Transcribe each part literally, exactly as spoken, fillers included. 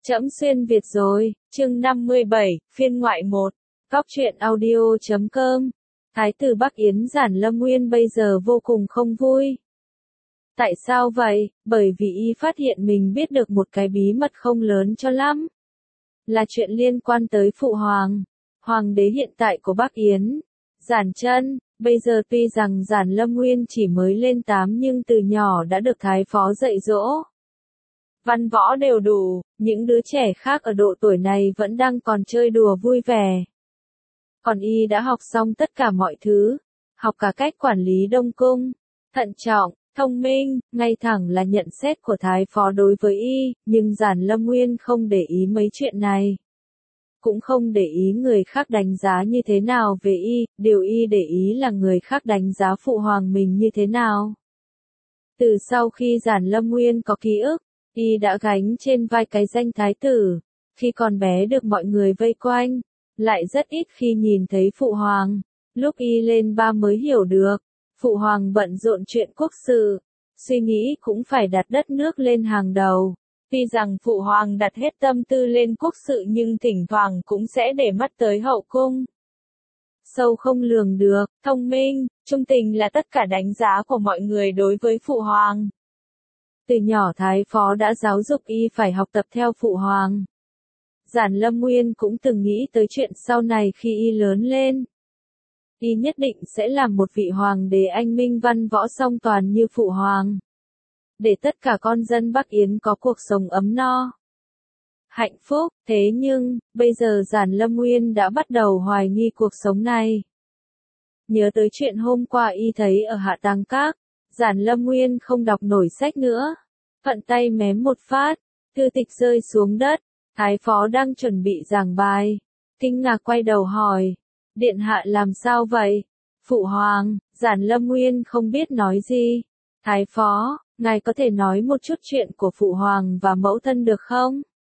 Trẫm xuyên Việt rồi, chương năm mươi bảy, phiên ngoại một. Góc truyện audio chấm com. Thái tử Bắc Yến Giản Lâm Nguyên bây giờ vô cùng không vui. Tại sao vậy? Bởi vì y phát hiện mình biết được một cái bí mật không lớn cho lắm. Là chuyện liên quan tới Phụ Hoàng, Hoàng đế hiện tại của Bắc Yến, Giản Chân. Bây giờ tuy rằng Giản Lâm Nguyên chỉ mới lên tám nhưng từ nhỏ đã được Thái Phó dạy dỗ. Văn võ đều đủ, những đứa trẻ khác ở độ tuổi này vẫn đang còn chơi đùa vui vẻ. Còn y đã học xong tất cả mọi thứ, học cả cách quản lý Đông Cung, thận trọng, thông minh, ngay thẳng là nhận xét của Thái Phó đối với y, nhưng Giản Lâm Nguyên không để ý mấy chuyện này. Cũng không để ý người khác đánh giá như thế nào về y, điều y để ý là người khác đánh giá Phụ Hoàng mình như thế nào. Từ sau khi Giản Lâm Nguyên có ký ức, y đã gánh trên vai cái danh thái tử, khi còn bé được mọi người vây quanh, lại rất ít khi nhìn thấy Phụ Hoàng. Lúc y lên ba mới hiểu được, Phụ Hoàng bận rộn chuyện quốc sự, suy nghĩ cũng phải đặt đất nước lên hàng đầu. Tuy rằng Phụ Hoàng đặt hết tâm tư lên quốc sự nhưng thỉnh thoảng cũng sẽ để mắt tới hậu cung. Sâu không lường được, thông minh, trung tình là tất cả đánh giá của mọi người đối với Phụ Hoàng. Từ nhỏ Thái Phó đã giáo dục y phải học tập theo Phụ Hoàng. Giản Lâm Nguyên cũng từng nghĩ tới chuyện sau này khi y lớn lên. Y nhất định sẽ làm một vị hoàng đế anh minh văn võ song toàn như Phụ Hoàng. Để tất cả con dân Bắc Yến có cuộc sống ấm no, hạnh phúc. Thế nhưng, bây giờ Giản Lâm Nguyên đã bắt đầu hoài nghi cuộc sống này. Nhớ tới chuyện hôm qua y thấy ở Hạ Tàng Các, Giản Lâm Nguyên không đọc nổi sách nữa. Thuận tay mém một phát, thư tịch rơi xuống đất. Thái Phó đang chuẩn bị giảng bài, kinh ngạc quay đầu hỏi, Điện Hạ làm sao vậy? Phụ Hoàng. Giản Lâm Nguyên không biết nói gì. Thái Phó, ngài có thể nói một chút chuyện của Phụ Hoàng và mẫu thân được không?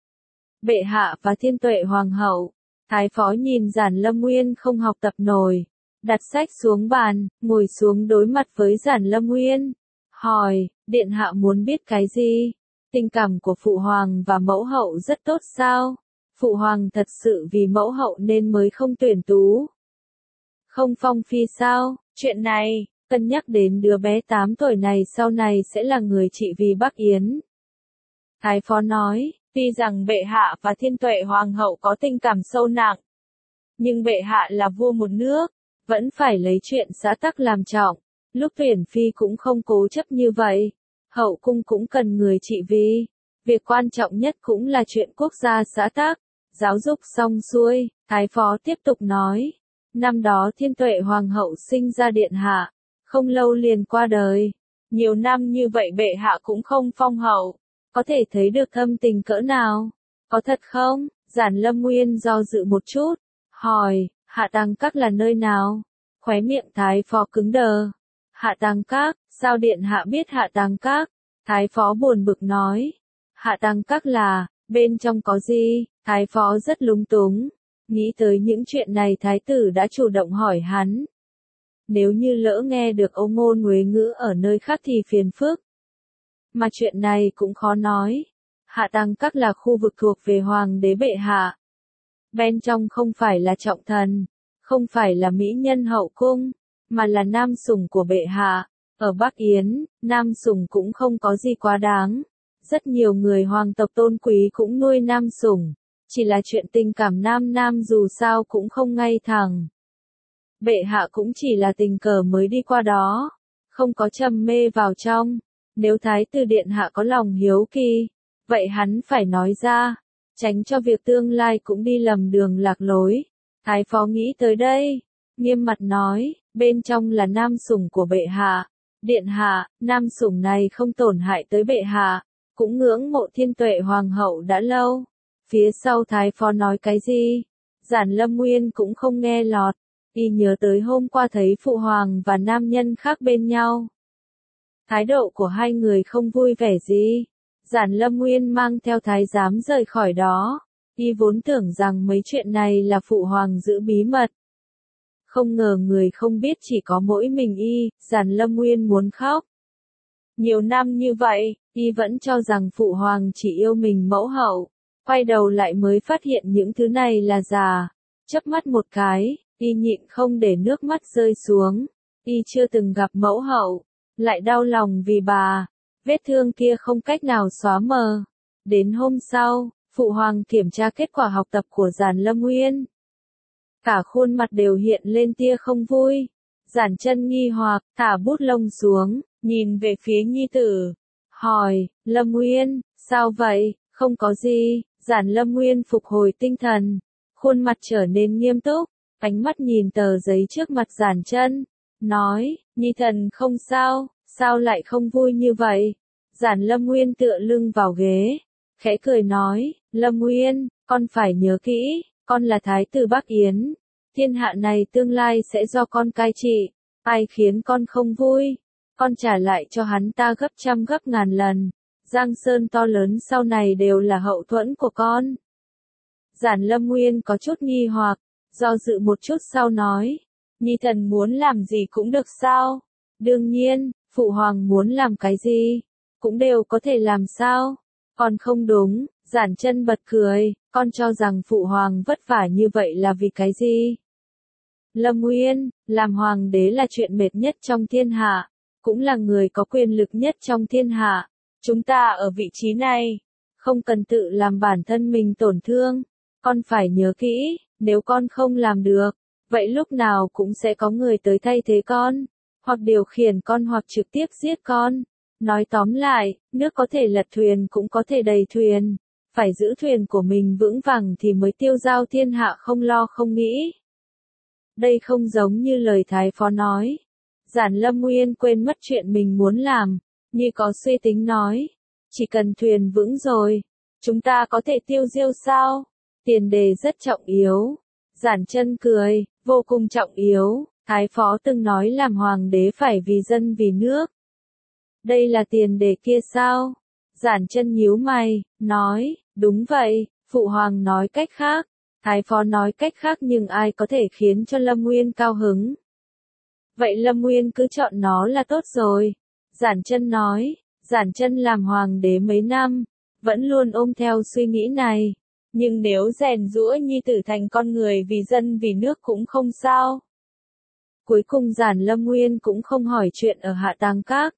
Bệ Hạ và Thiên Tuệ Hoàng hậu. Thái Phó nhìn Giản Lâm Nguyên không học tập nổi, đặt sách xuống bàn, ngồi xuống đối mặt với Giản Lâm Nguyên, hỏi, Điện Hạ muốn biết cái gì? Tình cảm của Phụ Hoàng và mẫu hậu rất tốt sao? Phụ Hoàng thật sự vì mẫu hậu nên mới không tuyển tú, không phong phi sao? Chuyện này, cân nhắc đến đứa bé tám tuổi này sau này sẽ là người trị vì Bắc Yến. Thái Phó nói, tuy rằng bệ hạ và Thiên Tuệ Hoàng hậu có tình cảm sâu nặng, nhưng bệ hạ là vua một nước, vẫn phải lấy chuyện xã tắc làm trọng. Lúc tuyển phi cũng không cố chấp như vậy. Hậu cung cũng cần người trị vì. Việc quan trọng nhất cũng là chuyện quốc gia xã tắc. Giáo dục xong xuôi, Thái Phó tiếp tục nói. Năm đó Thiên Tuệ Hoàng hậu sinh ra Điện Hạ, không lâu liền qua đời. Nhiều năm như vậy bệ hạ cũng không phong hậu. Có thể thấy được thâm tình cỡ nào. Có thật không? Giản Lâm Nguyên do dự một chút, hỏi, Hạ Tàng Các là nơi nào? Khóe miệng Thái Phó cứng đờ. Hạ Tàng Các, sao Điện Hạ biết Hạ Tàng Các? Thái Phó buồn bực nói. Hạ Tàng Các là, bên trong có gì? Thái Phó rất lúng túng. Nghĩ tới những chuyện này Thái tử đã chủ động hỏi hắn. Nếu như lỡ nghe được âu ngôn uế ngữ ở nơi khác thì phiền phức. Mà chuyện này cũng khó nói. Hạ Tàng Các là khu vực thuộc về Hoàng đế bệ hạ. Bên trong không phải là trọng thần, không phải là mỹ nhân hậu cung, mà là nam sủng của bệ hạ. Ở Bắc Yến, nam sủng cũng không có gì quá đáng. Rất nhiều người hoàng tộc tôn quý cũng nuôi nam sủng. Chỉ là chuyện tình cảm nam nam dù sao cũng không ngay thẳng. Bệ hạ cũng chỉ là tình cờ mới đi qua đó, không có trầm mê vào trong. Nếu Thái tử Điện Hạ có lòng hiếu kỳ, vậy hắn phải nói ra, tránh cho việc tương lai cũng đi lầm đường lạc lối. Thái Phó nghĩ tới đây, nghiêm mặt nói, bên trong là nam sủng của bệ hạ. Điện Hạ, nam sủng này không tổn hại tới bệ hạ, cũng ngưỡng mộ Thiên Tuệ Hoàng hậu đã lâu. Phía sau Thái Phó nói cái gì? Giản Lâm Nguyên cũng không nghe lọt. Y nhớ tới hôm qua thấy Phụ Hoàng và nam nhân khác bên nhau. Thái độ của hai người không vui vẻ gì. Giản Lâm Nguyên mang theo thái giám rời khỏi đó. Y vốn tưởng rằng mấy chuyện này là Phụ Hoàng giữ bí mật. Không ngờ người không biết chỉ có mỗi mình y. Giản Lâm Nguyên muốn khóc. Nhiều năm như vậy, y vẫn cho rằng Phụ Hoàng chỉ yêu mình mẫu hậu. Quay đầu lại mới phát hiện những thứ này là giả. Chớp mắt một cái, y nhịn không để nước mắt rơi xuống. Y chưa từng gặp mẫu hậu, lại đau lòng vì bà. Vết thương kia không cách nào xóa mờ. Đến hôm sau, Phụ Hoàng kiểm tra kết quả học tập của Giản Lâm Nguyên. Cả khuôn mặt đều hiện lên tia không vui. Giản Chân nghi hoặc, thả bút lông xuống, nhìn về phía nhi tử. Hỏi, Lâm Nguyên, sao vậy? Không có gì. Giản Lâm Nguyên phục hồi tinh thần. Khuôn mặt trở nên nghiêm túc. Ánh mắt nhìn tờ giấy trước mặt Giản Chân. Nói, nhi thần không sao, sao lại không vui như vậy? Giản Lâm Nguyên tựa lưng vào ghế. Khẽ cười nói, Lâm Nguyên, con phải nhớ kỹ, con là thái tử Bắc Yến. Thiên hạ này tương lai sẽ do con cai trị. Ai khiến con không vui, con trả lại cho hắn ta gấp trăm gấp ngàn lần. Giang sơn to lớn sau này đều là hậu thuẫn của con. Giản Lâm Nguyên có chút nghi hoặc, do dự một chút sau nói, nhi thần muốn làm gì cũng được sao? Đương nhiên, Phụ Hoàng muốn làm cái gì, cũng đều có thể làm sao? Con không đúng. Giản Chân bật cười, con cho rằng Phụ Hoàng vất vả như vậy là vì cái gì? Lâm Nguyên, làm hoàng đế là chuyện mệt nhất trong thiên hạ, cũng là người có quyền lực nhất trong thiên hạ. Chúng ta ở vị trí này, không cần tự làm bản thân mình tổn thương. Con phải nhớ kỹ, nếu con không làm được, vậy lúc nào cũng sẽ có người tới thay thế con, hoặc điều khiển con hoặc trực tiếp giết con. Nói tóm lại, nước có thể lật thuyền cũng có thể đầy thuyền. Phải giữ thuyền của mình vững vàng thì mới tiêu giao thiên hạ không lo không nghĩ. Đây không giống như lời Thái Phó nói. Giản Lâm Nguyên quên mất chuyện mình muốn làm, như có suy tính nói. Chỉ cần thuyền vững rồi, chúng ta có thể tiêu diêu sao? Tiền đề rất trọng yếu. Giản Chân cười, vô cùng trọng yếu. Thái Phó từng nói làm hoàng đế phải vì dân vì nước. Đây là tiền đề kia sao? Giản Chân nhíu mày, nói, đúng vậy, Phụ Hoàng nói cách khác. Thái Phó nói cách khác nhưng ai có thể khiến cho Lâm Nguyên cao hứng. Vậy Lâm Nguyên cứ chọn nó là tốt rồi. Giản Chân nói, Giản Chân làm hoàng đế mấy năm, vẫn luôn ôm theo suy nghĩ này. Nhưng nếu rèn giũa nhi tử thành con người vì dân vì nước cũng không sao. Cuối cùng Giản Lâm Nguyên cũng không hỏi chuyện ở Hạ Tàng Các.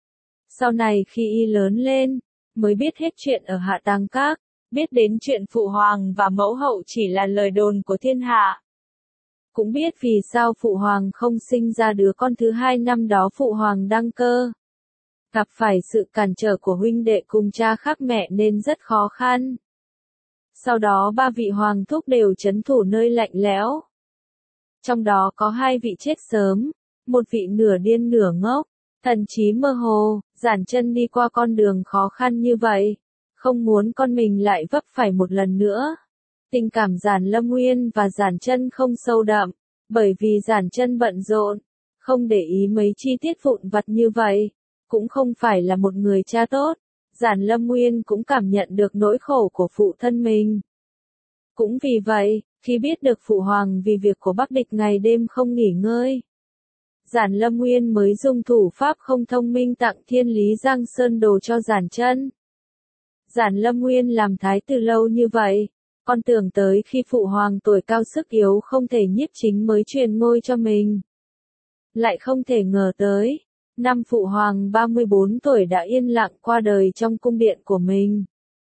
Sau này khi y lớn lên, mới biết hết chuyện ở Hạ Tàng Các, biết đến chuyện Phụ Hoàng và Mẫu Hậu chỉ là lời đồn của thiên hạ. Cũng biết vì sao Phụ Hoàng không sinh ra đứa con thứ hai năm đó Phụ Hoàng đăng cơ. Gặp phải sự cản trở của huynh đệ cùng cha khác mẹ nên rất khó khăn. Sau đó ba vị hoàng thúc đều trấn thủ nơi lạnh lẽo. Trong đó có hai vị chết sớm, một vị nửa điên nửa ngốc, thần trí mơ hồ. Giản Chân đi qua con đường khó khăn như vậy, không muốn con mình lại vấp phải một lần nữa. Tình cảm Giản Lâm Nguyên và Giản Chân không sâu đậm, bởi vì Giản Chân bận rộn, không để ý mấy chi tiết vụn vặt như vậy, cũng không phải là một người cha tốt. Giản Lâm Nguyên cũng cảm nhận được nỗi khổ của phụ thân mình. Cũng vì vậy, khi biết được Phụ Hoàng vì việc của Bắc Địch ngày đêm không nghỉ ngơi, Giản Lâm Nguyên mới dùng thủ pháp không thông minh tặng Thiên Lý Giang Sơn đồ cho Giản Chân. Giản Lâm Nguyên làm thái tử lâu như vậy, con tưởng tới khi Phụ Hoàng tuổi cao sức yếu không thể nhiếp chính mới truyền ngôi cho mình. Lại không thể ngờ tới, năm Phụ Hoàng ba mươi bốn tuổi đã yên lặng qua đời trong cung điện của mình.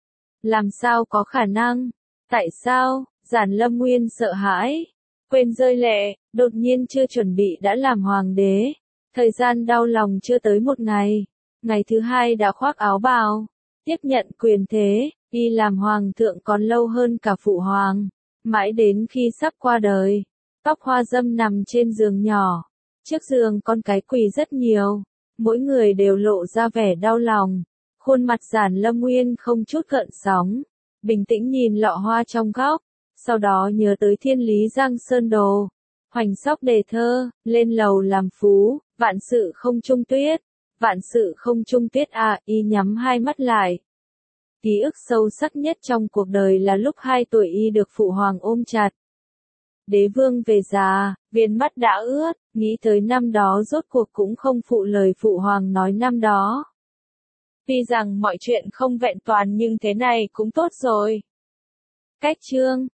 Làm sao có khả năng? Tại sao? Giản Lâm Nguyên sợ hãi, quên rơi lệ, đột nhiên chưa chuẩn bị đã làm hoàng đế. Thời gian đau lòng chưa tới một ngày, ngày thứ hai đã khoác áo bào, tiếp nhận quyền thế, đi làm hoàng thượng còn lâu hơn cả Phụ Hoàng. Mãi đến khi sắp qua đời, tóc hoa dâm nằm trên giường nhỏ. Trước giường con cái quỳ rất nhiều, mỗi người đều lộ ra vẻ đau lòng. Khuôn mặt Giản Lâm Nguyên không chút gợn sóng, bình tĩnh nhìn lọ hoa trong góc, sau đó nhớ tới Thiên Lý Giang Sơn đồ. Hoành sóc đề thơ, lên lầu làm phú, vạn sự không chung tuyết, vạn sự không chung tuyết à, y nhắm hai mắt lại. Ký ức sâu sắc nhất trong cuộc đời là lúc hai tuổi y được Phụ Hoàng ôm chặt. Đế vương về già, viền mắt đã ướt, nghĩ tới năm đó rốt cuộc cũng không phụ lời Phụ Hoàng nói năm đó. Tuy rằng mọi chuyện không vẹn toàn nhưng thế này cũng tốt rồi. Cách chương